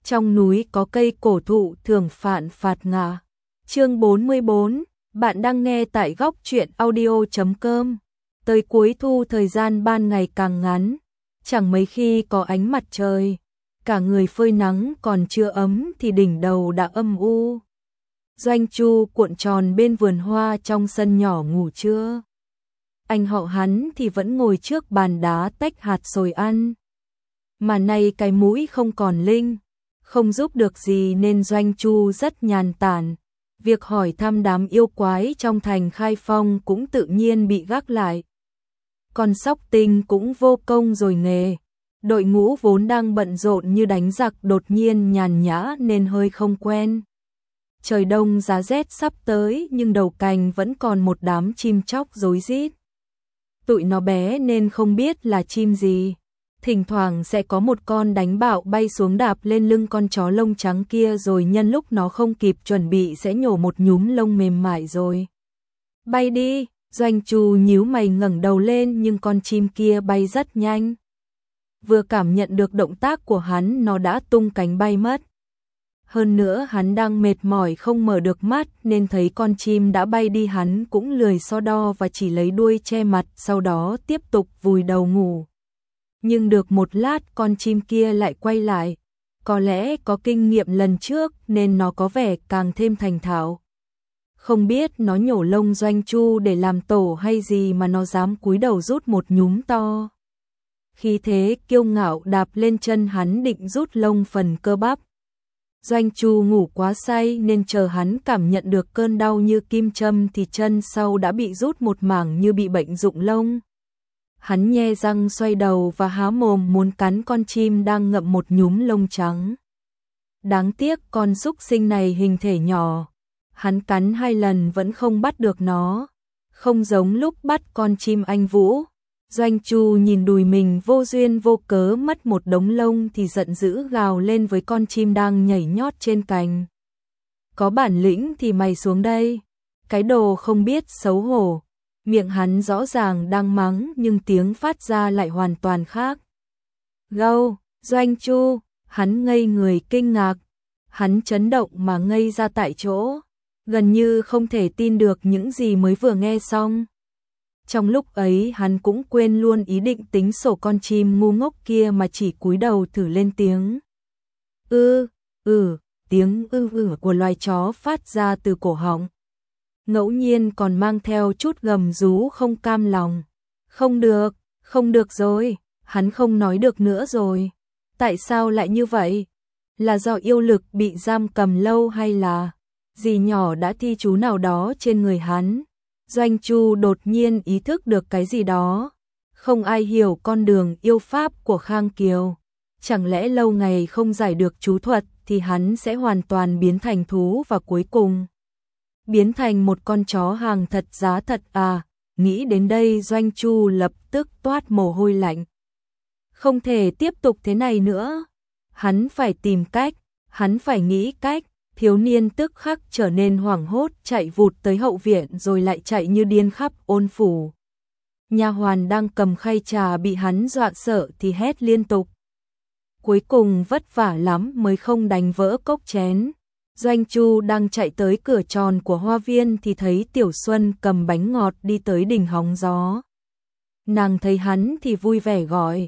Trong núi có cây cổ thụ thường phạn phạt ngả. Chương 44, bạn đang nghe tại góc truyện audio.com. Tới cuối thu thời gian ban ngày càng ngắn, chẳng mấy khi có ánh mặt trời. Cả người phơi nắng còn chưa ấm thì đỉnh đầu đã âm u. Doanh Chu cuộn tròn bên vườn hoa trong sân nhỏ ngủ trưa. Anh họ hắn thì vẫn ngồi trước bàn đá tách hạt xồi ăn. Mà nay cái mũi không còn linh, không giúp được gì nên Doanh Chu rất nhàn tản. Việc hỏi thăm đám yêu quái trong thành Khai Phong cũng tự nhiên bị gác lại. Còn Sóc Tinh cũng vô công rồi nghề. Đội ngũ vốn đang bận rộn như đánh giặc đột nhiên nhàn nhã nên hơi không quen. Trời đông giá rét sắp tới nhưng đầu cành vẫn còn một đám chim chóc rối rít. Tụi nó bé nên không biết là chim gì. Thỉnh thoảng sẽ có một con đánh bạo bay xuống đạp lên lưng con chó lông trắng kia rồi nhân lúc nó không kịp chuẩn bị sẽ nhổ một nhúm lông mềm mại rồi bay đi. Doanh Chu nhíu mày ngẩng đầu lên nhưng con chim kia bay rất nhanh. Vừa cảm nhận được động tác của hắn nó đã tung cánh bay mất. Hơn nữa hắn đang mệt mỏi không mở được mắt nên thấy con chim đã bay đi hắn cũng lười so đo và chỉ lấy đuôi che mặt sau đó tiếp tục vùi đầu ngủ. Nhưng được một lát con chim kia lại quay lại. Có lẽ có kinh nghiệm lần trước nên nó có vẻ càng thêm thành thạo. Không biết nó nhổ lông Doanh Chu để làm tổ hay gì mà nó dám cúi đầu rút một nhúm to. Khi thế kiêu ngạo đạp lên chân hắn định rút lông phần cơ bắp. Doanh Chu ngủ quá say nên chờ hắn cảm nhận được cơn đau như kim châm thì chân sau đã bị rút một mảng như bị bệnh rụng lông. Hắn nhe răng xoay đầu và há mồm muốn cắn con chim đang ngậm một nhúm lông trắng. Đáng tiếc con súc sinh này hình thể nhỏ. Hắn cắn 2 lần vẫn không bắt được nó. Không giống lúc bắt con chim anh Vũ. Doanh Chu nhìn đùi mình vô duyên vô cớ mất một đống lông thì giận dữ gào lên với con chim đang nhảy nhót trên cành. Có bản lĩnh thì mày xuống đây. Cái đồ không biết xấu hổ. Miệng hắn rõ ràng đang mắng nhưng tiếng phát ra lại hoàn toàn khác. Gâu, Doanh Chu, hắn ngây người kinh ngạc. Hắn chấn động mà ngây ra tại chỗ. Gần như không thể tin được những gì mới vừa nghe xong. Trong lúc ấy hắn cũng quên luôn ý định tính sổ con chim ngu ngốc kia mà chỉ cúi đầu thử lên tiếng. Tiếng của loài chó phát ra từ cổ họng. Ngẫu nhiên còn mang theo chút gầm rú không cam lòng. Không được rồi, hắn không nói được nữa rồi. Tại sao lại như vậy? Là do yêu lực bị giam cầm lâu hay là dì nhỏ đã thi chú nào đó trên người hắn? Doanh Chu đột nhiên ý thức được cái gì đó. Không ai hiểu con đường yêu pháp của Khang Kiều. Chẳng lẽ lâu ngày không giải được chú thuật thì hắn sẽ hoàn toàn biến thành thú và cuối cùng biến thành một con chó hàng thật giá thật à? Nghĩ đến đây Doanh Chu lập tức toát mồ hôi lạnh. Không thể tiếp tục thế này nữa. Hắn phải tìm cách, hắn phải nghĩ cách. Thiếu niên tức khắc trở nên hoảng hốt chạy vụt tới hậu viện rồi lại chạy như điên khắp ôn phủ. Nha hoàn đang cầm khay trà bị hắn dọa sợ thì hét liên tục. Cuối cùng vất vả lắm mới không đánh vỡ cốc chén. Doanh Chu đang chạy tới cửa tròn của hoa viên thì thấy Tiểu Xuân cầm bánh ngọt đi tới đỉnh hóng gió. Nàng thấy hắn thì vui vẻ gọi.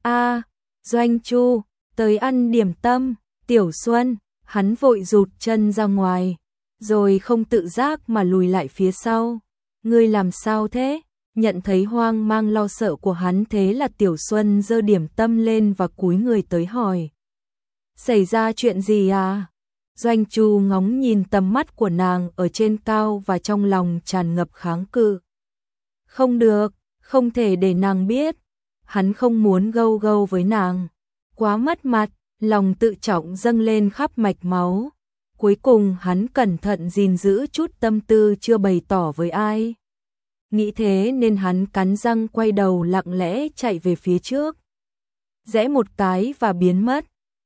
Doanh Chu, tới ăn điểm tâm. Tiểu Xuân, hắn vội rụt chân ra ngoài, rồi không tự giác mà lùi lại phía sau. Ngươi làm sao thế? Nhận thấy hoang mang lo sợ của hắn thế là Tiểu Xuân giơ điểm tâm lên và cúi người tới hỏi. Xảy ra chuyện gì à? Doanh Chu ngóng nhìn tầm mắt của nàng ở trên cao và trong lòng tràn ngập kháng cự. Không được, không thể để nàng biết. Hắn không muốn gâu gâu với nàng. Quá mất mặt, lòng tự trọng dâng lên khắp mạch máu. Cuối cùng hắn cẩn thận gìn giữ chút tâm tư chưa bày tỏ với ai. Nghĩ thế nên hắn cắn răng quay đầu lặng lẽ chạy về phía trước. Rẽ một cái và biến mất.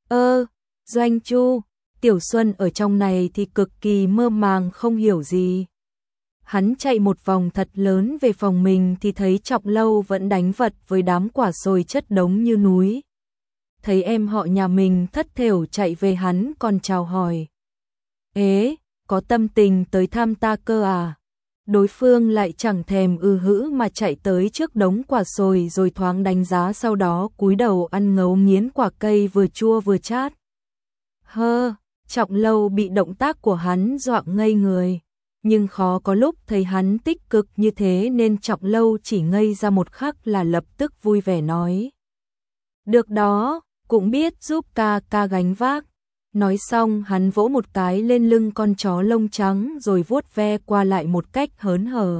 Doanh Chu, Tiểu Xuân ở trong này thì cực kỳ mơ màng không hiểu gì. Hắn chạy một vòng thật lớn về phòng mình thì thấy Trọng Lâu vẫn đánh vật với đám quả xôi chất đống như núi. thấy em họ nhà mình thất thểu chạy về hắn còn chào hỏi. Ế, có tâm tình tới thăm ta cơ à? Đối phương lại chẳng thèm hữ mà chạy tới trước đống quả sồi rồi thoáng đánh giá, sau đó cúi đầu ăn ngấu nghiến quả cây vừa chua vừa chát. Trọng Lâu bị động tác của hắn dọa ngây người, nhưng khó có lúc thấy hắn tích cực như thế nên Trọng Lâu chỉ ngây ra một khắc là lập tức vui vẻ nói. Được đó, cũng biết giúp ca ca gánh vác. Nói xong hắn vỗ một cái lên lưng con chó lông trắng rồi vuốt ve qua lại một cách hớn hở.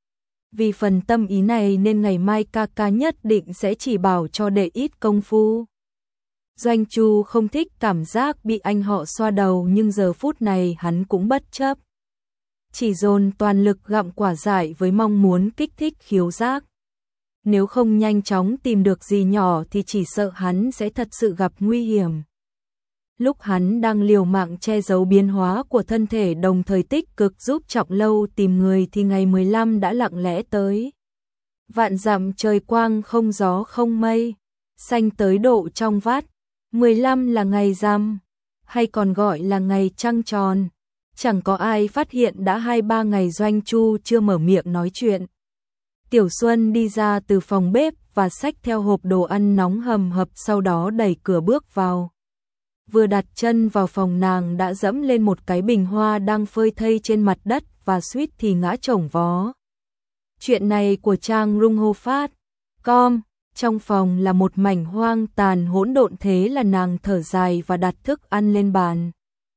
Vì phần tâm ý này nên ngày mai ca ca nhất định sẽ chỉ bảo cho đệ ít công phu. Doanh Chu không thích cảm giác bị anh họ xoa đầu nhưng giờ phút này hắn cũng bất chấp. Chỉ dồn toàn lực gặm quả dại với mong muốn kích thích khiếu giác. Nếu không nhanh chóng tìm được gì nhỏ thì chỉ sợ hắn sẽ thật sự gặp nguy hiểm. Lúc hắn đang liều mạng che giấu biến hóa của thân thể đồng thời tích cực giúp Trọng Lâu tìm người thì ngày 15 đã lặng lẽ tới. Vạn dặm trời quang không gió không mây, xanh tới độ trong vắt. 15 là ngày rằm, hay còn gọi là ngày trăng tròn. Chẳng có ai phát hiện đã 2-3 ngày Doanh Chu chưa mở miệng nói chuyện. Tiểu Xuân đi ra từ phòng bếp và xách theo hộp đồ ăn nóng hầm hập, sau đó đẩy cửa bước vào. Vừa đặt chân vào phòng nàng đã dẫm lên một cái bình hoa đang phơi thây trên mặt đất và suýt thì ngã chổng vó. Chuyện này của Trang Rung Hô Phát. Trong phòng là một mảnh hoang tàn hỗn độn, thế là nàng thở dài và đặt thức ăn lên bàn.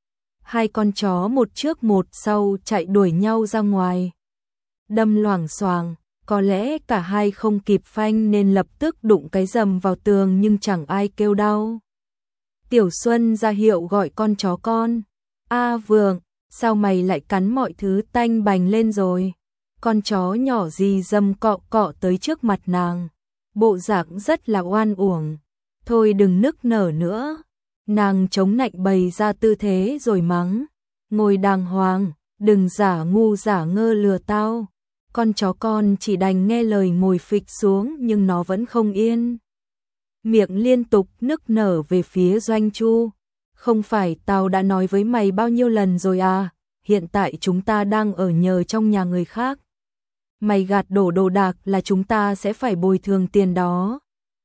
Hai con chó một trước một sau chạy đuổi nhau ra ngoài. Đâm loảng xoảng, có lẽ cả hai không kịp phanh nên lập tức đụng cái rầm vào tường nhưng chẳng ai kêu đau. Tiểu Xuân ra hiệu gọi con chó con. A Vượng, sao mày lại cắn mọi thứ tanh bành lên rồi? Con chó nhỏ gì dầm cọ cọ tới trước mặt nàng. Bộ dạng rất là oan uổng. Thôi đừng nức nở nữa. Nàng chống nạnh bày ra tư thế rồi mắng. Ngồi đàng hoàng, đừng giả ngu giả ngơ lừa tao. Con chó con chỉ đành nghe lời ngồi phịch xuống nhưng nó vẫn không yên. Miệng liên tục nức nở về phía Doanh Chu. Không phải tao đã nói với mày bao nhiêu lần rồi à, hiện tại chúng ta đang ở nhờ trong nhà người khác. Mày gạt đổ đồ đạc là chúng ta sẽ phải bồi thường tiền đó.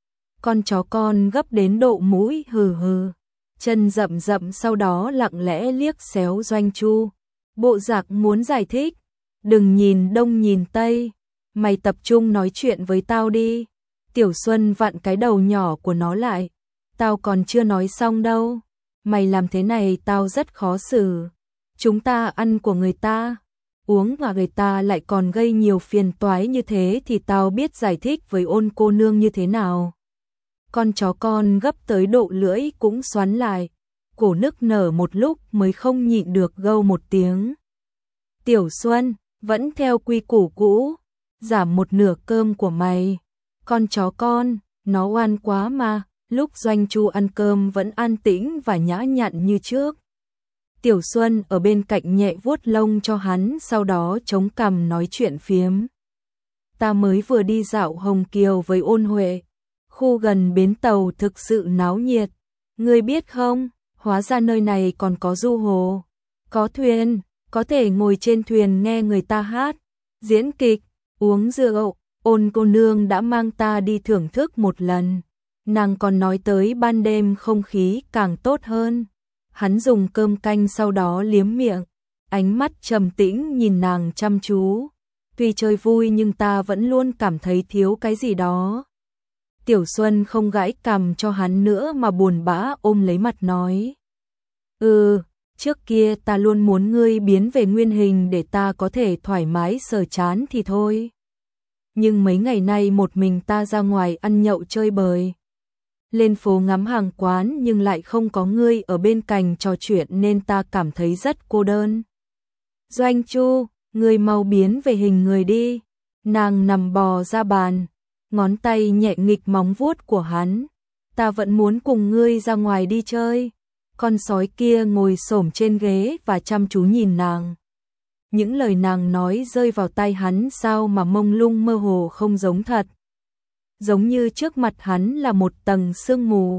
Con chó con gấp đến độ mũi hừ hừ, chân rậm rậm, sau đó lặng lẽ liếc xéo Doanh Chu. Bộ dạng muốn giải thích, đừng nhìn đông nhìn tây, mày tập trung nói chuyện với tao đi. Tiểu Xuân vặn cái đầu nhỏ của nó lại. Tao còn chưa nói xong đâu. Mày làm thế này tao rất khó xử. Chúng ta ăn của người ta, uống và người ta lại còn gây nhiều phiền toái như thế thì tao biết giải thích với Ôn cô nương như thế nào. Con chó con gấp tới độ lưỡi cũng xoắn lại. Cổ nức nở một lúc mới không nhịn được gâu một tiếng. Tiểu Xuân, vẫn theo quy củ cũ, giảm một nửa cơm của mày. Con chó con, nó oan quá mà. Lúc Doanh Chu ăn cơm vẫn an tĩnh và nhã nhặn như trước. Tiểu Xuân ở bên cạnh nhẹ vuốt lông cho hắn, sau đó chống cằm nói chuyện phiếm. Ta mới vừa đi dạo Hồng Kiều với Ôn Huệ. Khu gần bến tàu thực sự náo nhiệt. Ngươi biết không, hóa ra nơi này còn có du hồ, có thuyền, có thể ngồi trên thuyền nghe người ta hát, diễn kịch, uống rượu. Ôn cô nương đã mang ta đi thưởng thức một lần. Nàng còn nói tới ban đêm không khí càng tốt hơn. Hắn dùng cơm canh sau đó liếm miệng, ánh mắt trầm tĩnh nhìn nàng chăm chú. Tuy chơi vui nhưng ta vẫn luôn cảm thấy thiếu cái gì đó. Tiểu Xuân không gãi cằm cho hắn nữa mà buồn bã ôm lấy mặt nói. Trước kia ta luôn muốn ngươi biến về nguyên hình để ta có thể thoải mái sờ chán thì thôi. Nhưng mấy ngày nay một mình ta ra ngoài ăn nhậu chơi bời, lên phố ngắm hàng quán nhưng lại không có ngươi ở bên cạnh trò chuyện nên ta cảm thấy rất cô đơn. Doanh Chu, ngươi mau biến về hình người đi. Nàng nằm bò ra bàn, ngón tay nhẹ nghịch móng vuốt của hắn. Ta vẫn muốn cùng ngươi ra ngoài đi chơi. Con sói kia ngồi xổm trên ghế và chăm chú nhìn nàng. Những lời nàng nói rơi vào tai hắn sao mà mông lung mơ hồ không giống thật. Giống như trước mặt hắn là một tầng sương mù,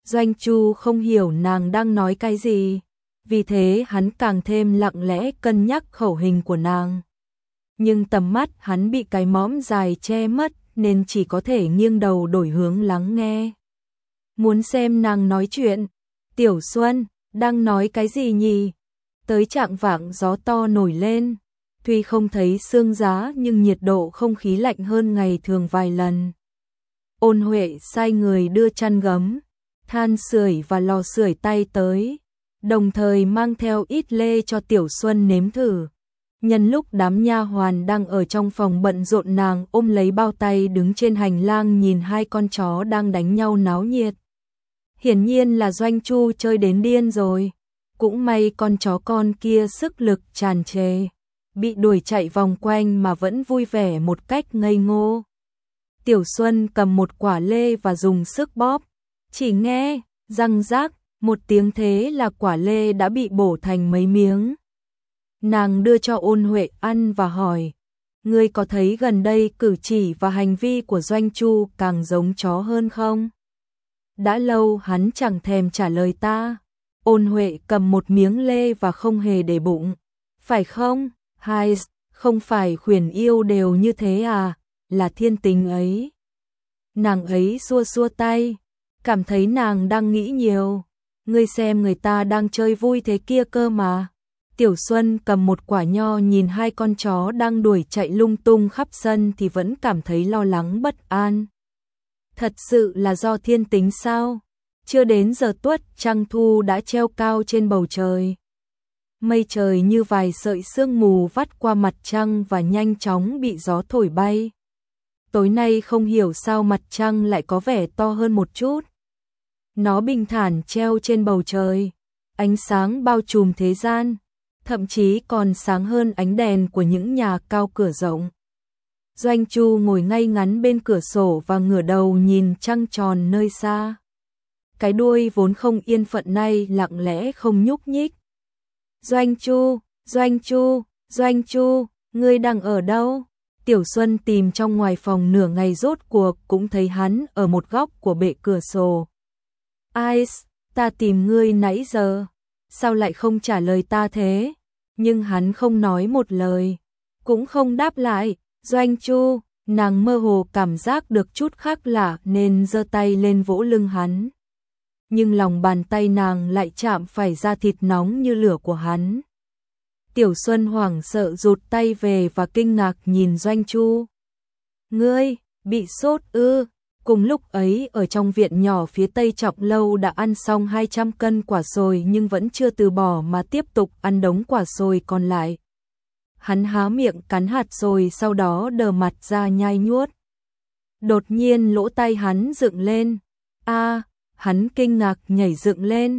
Doanh Chu không hiểu nàng đang nói cái gì, vì thế hắn càng thêm lặng lẽ cân nhắc khẩu hình của nàng. Nhưng tầm mắt hắn bị cái mõm dài che mất nên chỉ có thể nghiêng đầu đổi hướng lắng nghe. Muốn xem nàng nói chuyện. Tiểu Xuân, đang nói cái gì nhỉ? Tới trạng vạng gió to nổi lên. Tuy không thấy sương giá nhưng nhiệt độ không khí lạnh hơn ngày thường vài lần. Ôn Huệ sai người đưa chăn gấm, than sưởi và lò sưởi tay tới, đồng thời mang theo ít lê cho Tiểu Xuân nếm thử. Nhân lúc đám nha hoàn đang ở trong phòng bận rộn, nàng ôm lấy bao tay đứng trên hành lang nhìn hai con chó đang đánh nhau náo nhiệt. Hiển nhiên là Doanh Chu chơi đến điên rồi. Cũng may con chó con kia sức lực tràn trề, bị đuổi chạy vòng quanh mà vẫn vui vẻ một cách ngây ngô. Tiểu Xuân cầm một quả lê và dùng sức bóp, chỉ nghe răng rác một tiếng, thế là quả lê đã bị bổ thành mấy miếng. Nàng đưa cho Ôn Huệ ăn và hỏi, ngươi có thấy gần đây cử chỉ và hành vi của Doanh Chu càng giống chó hơn không? Đã lâu hắn chẳng thèm trả lời ta. Ôn Huệ cầm một miếng lê và không hề để bụng. Phải không? Hai, không phải khuyển yêu đều như thế à? Là thiên tính ấy. Nàng ấy xua xua tay, cảm thấy nàng đang nghĩ nhiều. Ngươi xem người ta đang chơi vui thế kia cơ mà. Tiểu Xuân cầm một quả nho nhìn hai con chó đang đuổi chạy lung tung khắp sân thì vẫn cảm thấy lo lắng bất an. Thật sự là do thiên tính sao? Chưa đến giờ tuất trăng thu đã treo cao trên bầu trời. Mây trời như vài sợi sương mù vắt qua mặt trăng và nhanh chóng bị gió thổi bay. Tối nay không hiểu sao mặt trăng lại có vẻ to hơn một chút. Nó bình thản treo trên bầu trời, ánh sáng bao trùm thế gian, thậm chí còn sáng hơn ánh đèn của những nhà cao cửa rộng. Doanh Chu ngồi ngay ngắn bên cửa sổ và ngửa đầu nhìn trăng tròn nơi xa. Cái đuôi vốn không yên phận nay lặng lẽ không nhúc nhích. Doanh Chu, Doanh Chu, Doanh Chu, ngươi đang ở đâu? Tiểu Xuân tìm trong ngoài phòng nửa ngày rốt cuộc cũng thấy hắn ở một góc của bệ cửa sổ. Ai, ta tìm ngươi nãy giờ, sao lại không trả lời ta thế? Nhưng hắn không nói một lời, cũng không đáp lại. Doanh Chu, nàng mơ hồ cảm giác được chút khác lạ nên giơ tay lên vỗ lưng hắn. Nhưng lòng bàn tay nàng lại chạm phải da thịt nóng như lửa của hắn. Tiểu Xuân hoảng sợ rụt tay về và kinh ngạc nhìn Doanh Chu. Ngươi, bị sốt ư? Cùng lúc ấy ở trong viện nhỏ phía tây Trọng Lâu đã ăn xong 200 cân quả xồi nhưng vẫn chưa từ bỏ mà tiếp tục ăn đống quả xồi còn lại. Hắn há miệng cắn hạt xồi sau đó đờ mặt ra nhai nhuốt. Đột nhiên lỗ tai hắn dựng lên. Hắn kinh ngạc nhảy dựng lên.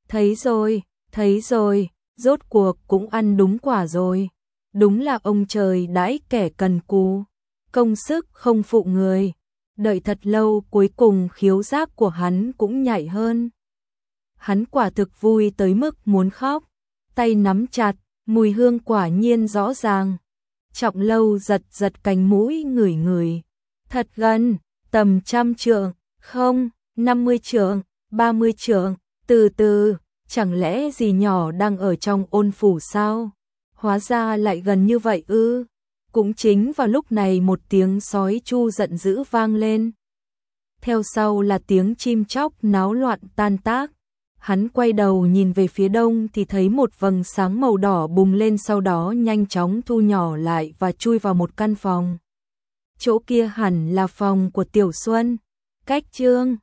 Thấy rồi, rốt cuộc cũng ăn đúng quả rồi. Đúng là ông trời đãi kẻ cần cù, công sức không phụ người. Đợi thật lâu cuối cùng khiếu giác của hắn cũng nhạy hơn. Hắn quả thực vui tới mức muốn khóc, tay nắm chặt, mùi hương quả nhiên rõ ràng. Trọng Lâu giật cánh mũi ngửi. Thật gần, tầm 100 trượng, không, 50 trượng, 30 trượng, từ từ, chẳng lẽ dì nhỏ đang ở trong Ôn phủ sao? Hóa ra lại gần như vậy ư? Cũng chính vào lúc này một tiếng sói chu giận dữ vang lên. Theo sau là tiếng chim chóc náo loạn tan tác. Hắn quay đầu nhìn về phía đông thì thấy một vầng sáng màu đỏ bùng lên, sau đó nhanh chóng thu nhỏ lại và chui vào một căn phòng. Chỗ kia hẳn là phòng của Tiểu Xuân. Cách chương